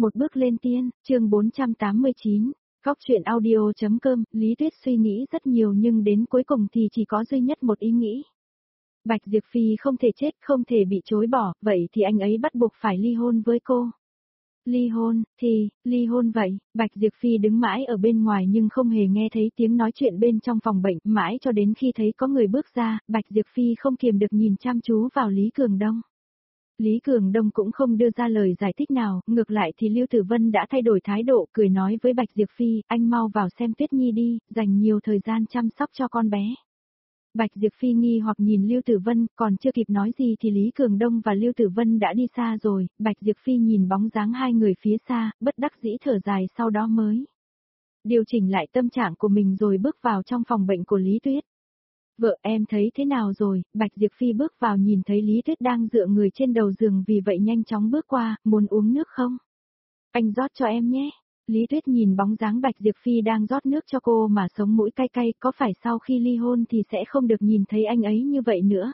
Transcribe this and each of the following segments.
Một bước lên tiên, chương 489, Góc truyện audio.com, Lý Tuyết suy nghĩ rất nhiều nhưng đến cuối cùng thì chỉ có duy nhất một ý nghĩ. Bạch Diệp Phi không thể chết, không thể bị chối bỏ, vậy thì anh ấy bắt buộc phải ly hôn với cô. Ly hôn vậy, Bạch Diệp Phi đứng mãi ở bên ngoài nhưng không hề nghe thấy tiếng nói chuyện bên trong phòng bệnh, mãi cho đến khi thấy có người bước ra, Bạch Diệp Phi không kiềm được nhìn chăm chú vào Lý Cường Đông. Lý Cường Đông cũng không đưa ra lời giải thích nào, ngược lại thì Lưu Tử Vân đã thay đổi thái độ, cười nói với Bạch Diệp Phi, anh mau vào xem Tuyết Nhi đi, dành nhiều thời gian chăm sóc cho con bé. Bạch Diệp Phi nghi hoặc nhìn Lưu Tử Vân, còn chưa kịp nói gì thì Lý Cường Đông và Lưu Tử Vân đã đi xa rồi, Bạch Diệp Phi nhìn bóng dáng hai người phía xa, bất đắc dĩ thở dài sau đó mới điều chỉnh lại tâm trạng của mình rồi bước vào trong phòng bệnh của Lý Tuyết. Vợ em thấy thế nào rồi, Bạch Diệp Phi bước vào nhìn thấy Lý Tuyết đang dựa người trên đầu giường vì vậy nhanh chóng bước qua, muốn uống nước không? Anh rót cho em nhé. Lý Tuyết nhìn bóng dáng Bạch Diệp Phi đang rót nước cho cô mà sống mũi cay cay, có phải sau khi ly hôn thì sẽ không được nhìn thấy anh ấy như vậy nữa?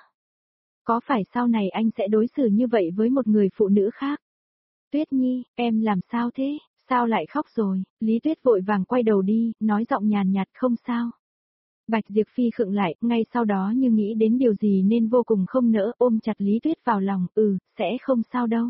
Có phải sau này anh sẽ đối xử như vậy với một người phụ nữ khác? Tuyết Nhi, em làm sao thế, sao lại khóc rồi? Lý Tuyết vội vàng quay đầu đi, nói giọng nhàn nhạt không sao. Bạch Diệp Phi khựng lại, ngay sau đó như nghĩ đến điều gì nên vô cùng không nỡ ôm chặt Lý Tuyết vào lòng, sẽ không sao đâu.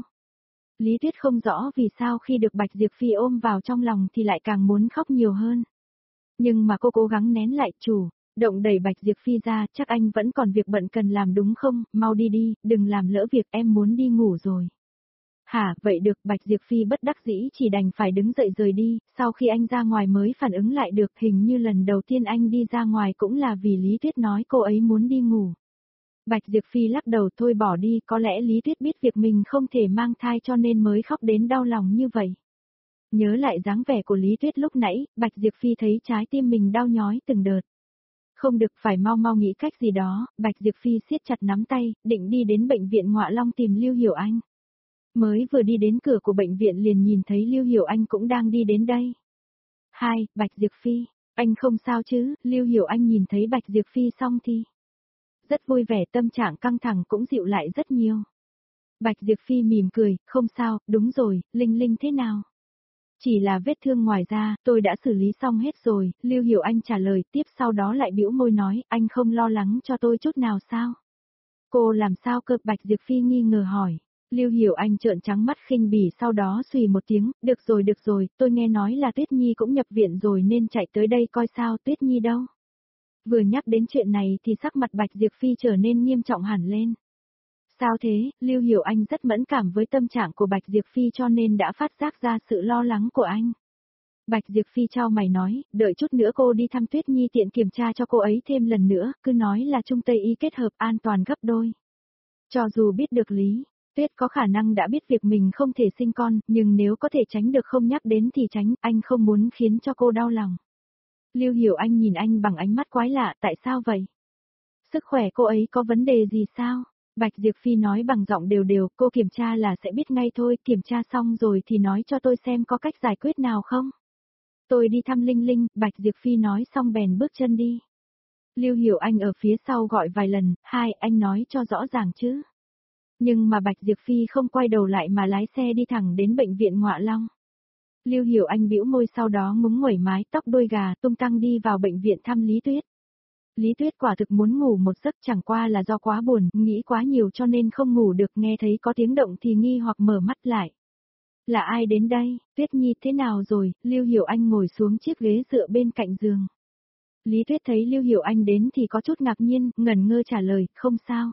Lý Tuyết không rõ vì sao khi được Bạch Diệp Phi ôm vào trong lòng thì lại càng muốn khóc nhiều hơn. Nhưng mà cô cố gắng nén lại, động đẩy Bạch Diệp Phi ra, chắc anh vẫn còn việc bận cần làm đúng không, mau đi đi, đừng làm lỡ việc, em muốn đi ngủ rồi. Hả, vậy được, Bạch Diệp Phi bất đắc dĩ chỉ đành phải đứng dậy rời đi, sau khi anh ra ngoài mới phản ứng lại được, hình như lần đầu tiên anh đi ra ngoài cũng là vì Lý Tuyết nói cô ấy muốn đi ngủ. Bạch Diệp Phi lắc đầu thôi bỏ đi, có lẽ Lý Tuyết biết việc mình không thể mang thai cho nên mới khóc đến đau lòng như vậy. Nhớ lại dáng vẻ của Lý Tuyết lúc nãy, Bạch Diệp Phi thấy trái tim mình đau nhói từng đợt. Không được, phải mau mau nghĩ cách gì đó, Bạch Diệp Phi siết chặt nắm tay, định đi đến bệnh viện Ngoại Long tìm Lưu Hiểu Anh. Mới vừa đi đến cửa của bệnh viện liền nhìn thấy Lưu Hiểu Anh cũng đang đi đến đây. Bạch Diệp Phi, anh không sao chứ? Lưu Hiểu Anh nhìn thấy Bạch Diệp Phi xong thì rất vui vẻ, tâm trạng căng thẳng cũng dịu lại rất nhiều. Bạch Diệp Phi mỉm cười, không sao, đúng rồi, Linh Linh thế nào? Chỉ là vết thương ngoài da, tôi đã xử lý xong hết rồi, Lưu Hiểu Anh trả lời, tiếp sau đó lại bĩu môi nói, anh không lo lắng cho tôi chút nào sao? Cô làm sao cơ? Bạch Diệp Phi nghi ngờ hỏi. Lưu Hiểu Anh trợn trắng mắt khinh bỉ sau đó xùy một tiếng, được rồi, tôi nghe nói là Tuyết Nhi cũng nhập viện rồi nên chạy tới đây coi sao. Tuyết Nhi đâu? Vừa nhắc đến chuyện này thì sắc mặt Bạch Diệp Phi trở nên nghiêm trọng hẳn lên. Sao thế? Lưu Hiểu Anh rất mẫn cảm với tâm trạng của Bạch Diệp Phi cho nên đã phát giác ra sự lo lắng của anh. Bạch Diệp Phi chau mày nói, đợi chút nữa cô đi thăm Tuyết Nhi tiện kiểm tra cho cô ấy thêm lần nữa, cứ nói là Trung Tây Y kết hợp an toàn gấp đôi. Cho dù biết được Lý Tuyết có khả năng đã biết việc mình không thể sinh con, nhưng nếu có thể tránh được không nhắc đến thì tránh, anh không muốn khiến cho cô đau lòng. Lưu Hiểu Anh nhìn anh bằng ánh mắt quái lạ, tại sao vậy? Sức khỏe cô ấy có vấn đề gì sao? Bạch Diệp Phi nói bằng giọng đều đều, cô kiểm tra là sẽ biết ngay thôi, kiểm tra xong rồi thì nói cho tôi xem có cách giải quyết nào không? Tôi đi thăm Linh Linh, Bạch Diệp Phi nói xong bèn bước chân đi. Lưu Hiểu Anh ở phía sau gọi vài lần, anh nói cho rõ ràng chứ. Nhưng mà Bạch Diệp Phi không quay đầu lại mà lái xe đi thẳng đến bệnh viện Ngoại Long. Lưu Hiểu Anh bĩu môi sau đó ngúng nguẩy mái tóc đuôi gà tung tăng đi vào bệnh viện thăm Lý Tuyết. Lý Tuyết quả thực muốn ngủ một giấc, chẳng qua là do quá buồn, nghĩ quá nhiều cho nên không ngủ được, nghe thấy có tiếng động thì nghi hoặc mở mắt lại. Là ai đến đây? Tuyết Nhi thế nào rồi? Lưu Hiểu Anh ngồi xuống chiếc ghế dựa bên cạnh giường. Lý Tuyết thấy Lưu Hiểu Anh đến thì có chút ngạc nhiên, ngẩn ngơ trả lời, không sao.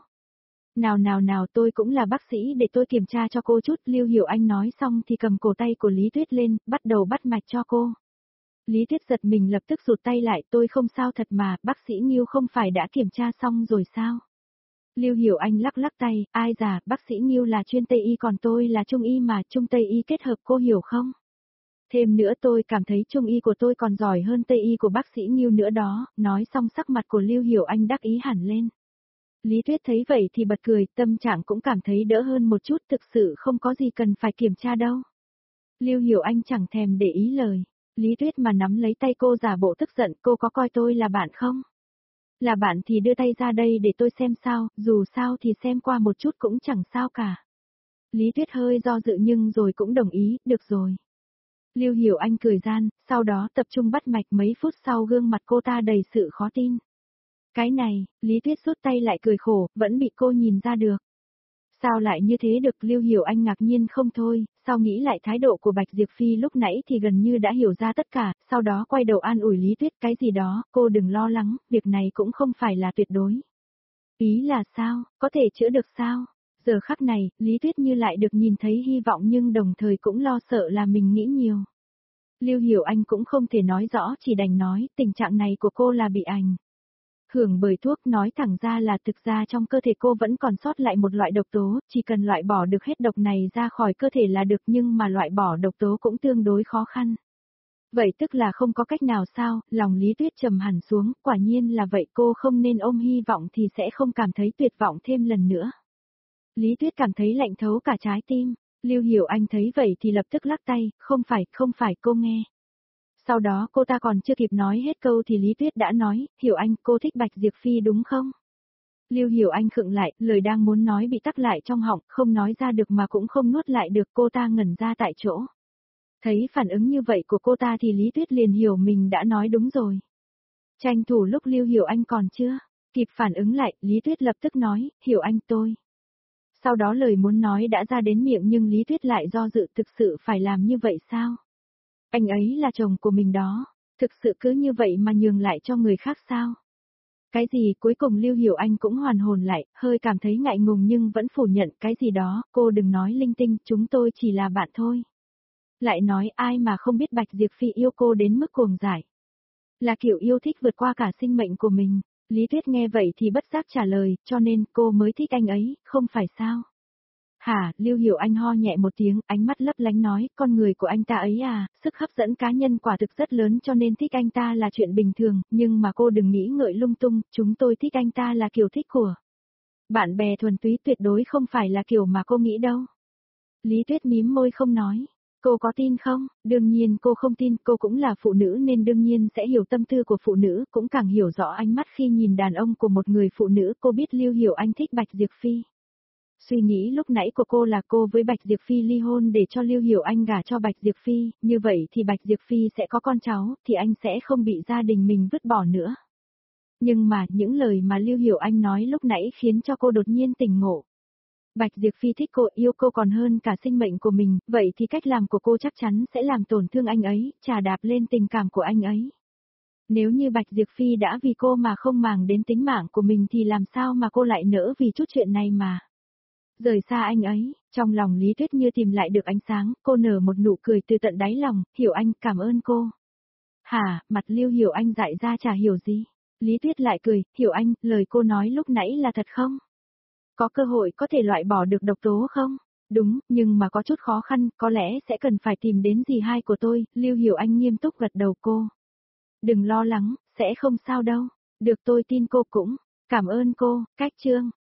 Nào, tôi cũng là bác sĩ để tôi kiểm tra cho cô chút. Lưu Hiểu Anh nói xong thì cầm cổ tay của Lý Tuyết lên, bắt đầu bắt mạch cho cô. Lý Tuyết giật mình lập tức rụt tay lại, tôi không sao thật mà, bác sĩ Nghiêu không phải đã kiểm tra xong rồi sao? Lưu Hiểu Anh lắc lắc tay, ai già, bác sĩ Nghiêu là chuyên Tây Y còn tôi là Trung Y mà, Trung Tây Y kết hợp cô hiểu không? Thêm nữa tôi cảm thấy Trung Y của tôi còn giỏi hơn Tây Y của bác sĩ Nghiêu nữa đó, nói xong sắc mặt của Lưu Hiểu Anh đắc ý hẳn lên. Lý Tuyết thấy vậy thì bật cười, tâm trạng cũng cảm thấy đỡ hơn một chút, thực sự không có gì cần phải kiểm tra đâu. Lưu Hiểu Anh chẳng thèm để ý lời Lý Tuyết mà nắm lấy tay cô giả bộ tức giận, cô có coi tôi là bạn không? Là bạn thì đưa tay ra đây để tôi xem sao, dù sao thì xem qua một chút cũng chẳng sao cả. Lý Tuyết hơi do dự nhưng rồi cũng đồng ý, được rồi. Lưu Hiểu Anh cười gian, sau đó tập trung bắt mạch mấy phút sau gương mặt cô ta đầy sự khó tin. Cái này, Lý Tuyết rút tay lại cười khổ, vẫn bị cô nhìn ra được. Sao lại như thế được? Lưu Hiểu Anh ngạc nhiên không thôi, sau nghĩ lại thái độ của Bạch Diệp Phi lúc nãy thì gần như đã hiểu ra tất cả, sau đó quay đầu an ủi Lý Tuyết cái gì đó, cô đừng lo lắng, việc này cũng không phải là tuyệt đối. Ý là sao, có thể chữa được sao? Giờ khắc này, Lý Tuyết như lại được nhìn thấy hy vọng nhưng đồng thời cũng lo sợ là mình nghĩ nhiều. Lưu Hiểu Anh cũng không thể nói rõ, chỉ đành nói, tình trạng này của cô là bị ảnh hưởng bởi thuốc, nói thẳng ra là thực ra trong cơ thể cô vẫn còn sót lại một loại độc tố, chỉ cần loại bỏ được hết độc này ra khỏi cơ thể là được nhưng mà loại bỏ độc tố cũng tương đối khó khăn. Vậy tức là không có cách nào sao? Lòng Lý Tuyết trầm hẳn xuống, quả nhiên là vậy, cô không nên ôm hy vọng thì sẽ không cảm thấy tuyệt vọng thêm lần nữa. Lý Tuyết cảm thấy lạnh thấu cả trái tim, Lưu Hiểu Anh thấy vậy thì lập tức lắc tay, không phải cô nghe. Sau đó cô ta còn chưa kịp nói hết câu thì Lý Tuyết đã nói, Hiểu Anh, cô thích Bạch Diệp Phi đúng không? Lưu Hiểu Anh khựng lại, lời đang muốn nói bị tắc lại trong họng, không nói ra được mà cũng không nuốt lại được, cô ta ngẩn ra tại chỗ. Thấy phản ứng như vậy của cô ta thì Lý Tuyết liền hiểu mình đã nói đúng rồi. Tranh thủ lúc Lưu Hiểu Anh còn chưa kịp phản ứng lại, Lý Tuyết lập tức nói, Hiểu Anh tôi. Sau đó lời muốn nói đã ra đến miệng nhưng Lý Tuyết lại do dự, thực sự phải làm như vậy sao? Anh ấy là chồng của mình đó, thực sự cứ như vậy mà nhường lại cho người khác sao? Cái gì? Cuối cùng Lưu Hiểu Anh cũng hoàn hồn lại, hơi cảm thấy ngại ngùng nhưng vẫn phủ nhận cái gì đó, cô đừng nói linh tinh, chúng tôi chỉ là bạn thôi. Lại nói ai mà không biết Bạch Diệp Phi yêu cô đến mức cuồng dại. Là kiểu yêu thích vượt qua cả sinh mệnh của mình. Lý Tuyết nghe vậy thì bất giác trả lời, cho nên cô mới thích anh ấy, không phải sao? Hả? Lưu Hiểu Anh ho nhẹ một tiếng, ánh mắt lấp lánh nói, con người của anh ta ấy à, sức hấp dẫn cá nhân quả thực rất lớn cho nên thích anh ta là chuyện bình thường, nhưng mà cô đừng nghĩ ngợi lung tung, chúng tôi thích anh ta là kiểu thích của bạn bè thuần túy, tuyệt đối không phải là kiểu mà cô nghĩ đâu. Lý Tuyết mím môi không nói. Cô có tin không? Đương nhiên cô không tin, cô cũng là phụ nữ nên đương nhiên sẽ hiểu tâm tư của phụ nữ, cũng càng hiểu rõ ánh mắt khi nhìn đàn ông của một người phụ nữ. Cô biết Lưu Hiểu Anh thích Bạch Diệp Phi. Suy nghĩ lúc nãy của cô là cô với Bạch Diệp Phi ly hôn để cho Lưu Hiểu Anh gả cho Bạch Diệp Phi, như vậy thì Bạch Diệp Phi sẽ có con cháu, thì anh sẽ không bị gia đình mình vứt bỏ nữa. Nhưng mà những lời mà Lưu Hiểu Anh nói lúc nãy khiến cho cô đột nhiên tỉnh ngộ. Bạch Diệp Phi thích cô, yêu cô còn hơn cả sinh mệnh của mình, vậy thì cách làm của cô chắc chắn sẽ làm tổn thương anh ấy, chà đạp lên tình cảm của anh ấy. Nếu như Bạch Diệp Phi đã vì cô mà không màng đến tính mạng của mình thì làm sao mà cô lại nỡ vì chút chuyện này mà rời xa anh ấy. Trong lòng Lý Tuyết như tìm lại được ánh sáng, cô nở một nụ cười từ tận đáy lòng, Hiểu Anh, cảm ơn cô. Hả? Mặt Lưu Hiểu Anh dại ra chả hiểu gì. Lý Tuyết lại cười, Hiểu Anh, lời cô nói lúc nãy là thật không? Có cơ hội có thể loại bỏ được độc tố không? Đúng, nhưng mà có chút khó khăn, có lẽ sẽ cần phải tìm đến dì hai của tôi, Lưu Hiểu Anh nghiêm túc gật đầu cô. Đừng lo lắng, sẽ không sao đâu. Được, tôi tin cô cũng. Cảm ơn cô. Cách chương